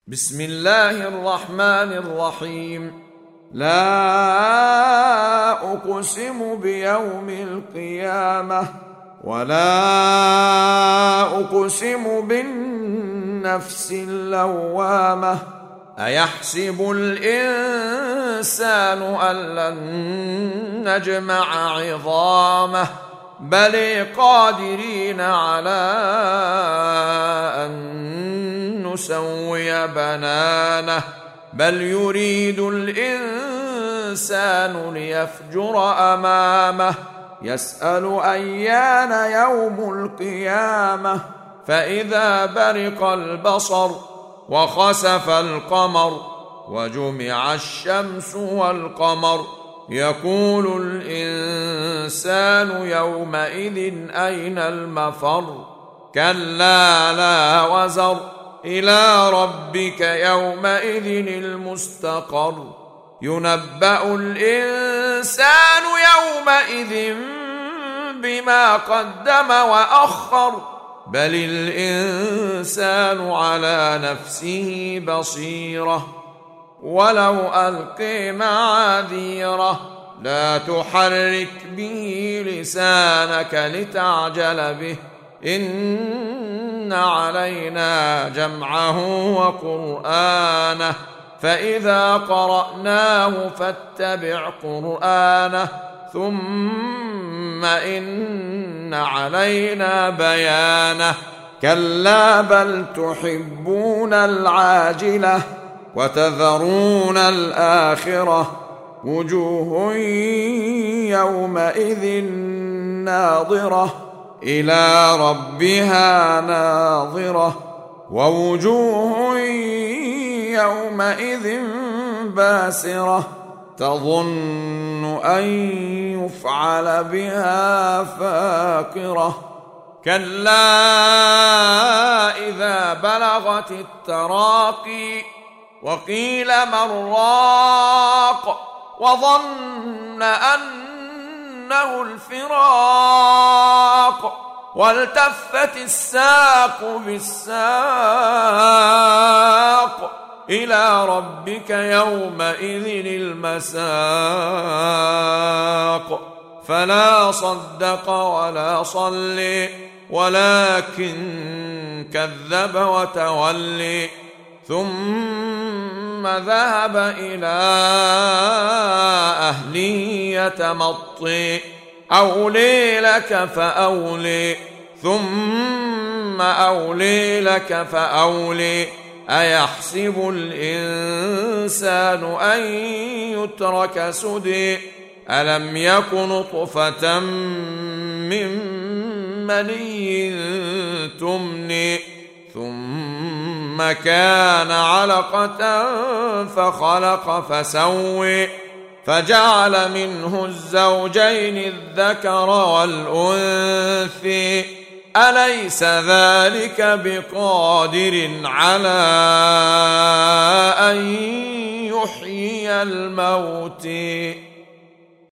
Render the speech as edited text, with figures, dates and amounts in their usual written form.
بسم الله الرحمن الرحيم. لا أقسم بيوم القيامة ولا أقسم بالنفس اللوامة. أيحسب الإنسان أن لن نجمع عظامه بل قادرين على أن نسوي بنانه بل يريد الإنسان ليفجر أمامه يسأل أيان يوم القيامة فإذا برق البصر وخسف القمر وجمع الشمس والقمر يقول الإنسان يومئذ أين المفر كلا لا وزر إلى ربك يومئذ المستقر ينبأ الإنسان يومئذ بما قدم وأخر بل الإنسان على نفسه بصيرة ولو ألقي معاذيره لا تحرك به لسانك لتعجل به إن علينا جمعه وقرآنه فإذا قرأناه فاتبع قرآنه ثم إن علينا بيانه كلا بل تحبون العاجلة وتذرون الآخرة وجوه يومئذ ناظرة إلى ربها ناظرة ووجوه يومئذ باسرة تظن أن يفعل بها فاقرة كلا إذا بلغت التراقي وقيل من راق وظن أنه الفراق والتفت الساق بالساق إلى ربك يومئذ المساق فلا صدق ولا صلي ولكن كذب وتولي ثم ذهب إلى أهله يتمطي أولي لك فأولي ثم أولي لك فأولي أيحسب الإنسان أن يترك سدي ألم يك نطفة من مني تمني ثم كان علقة فخلق فسوي فجعل منه الزوجين الذكر والأنثي أليس ذلك بقادر على أن يحيي الموتى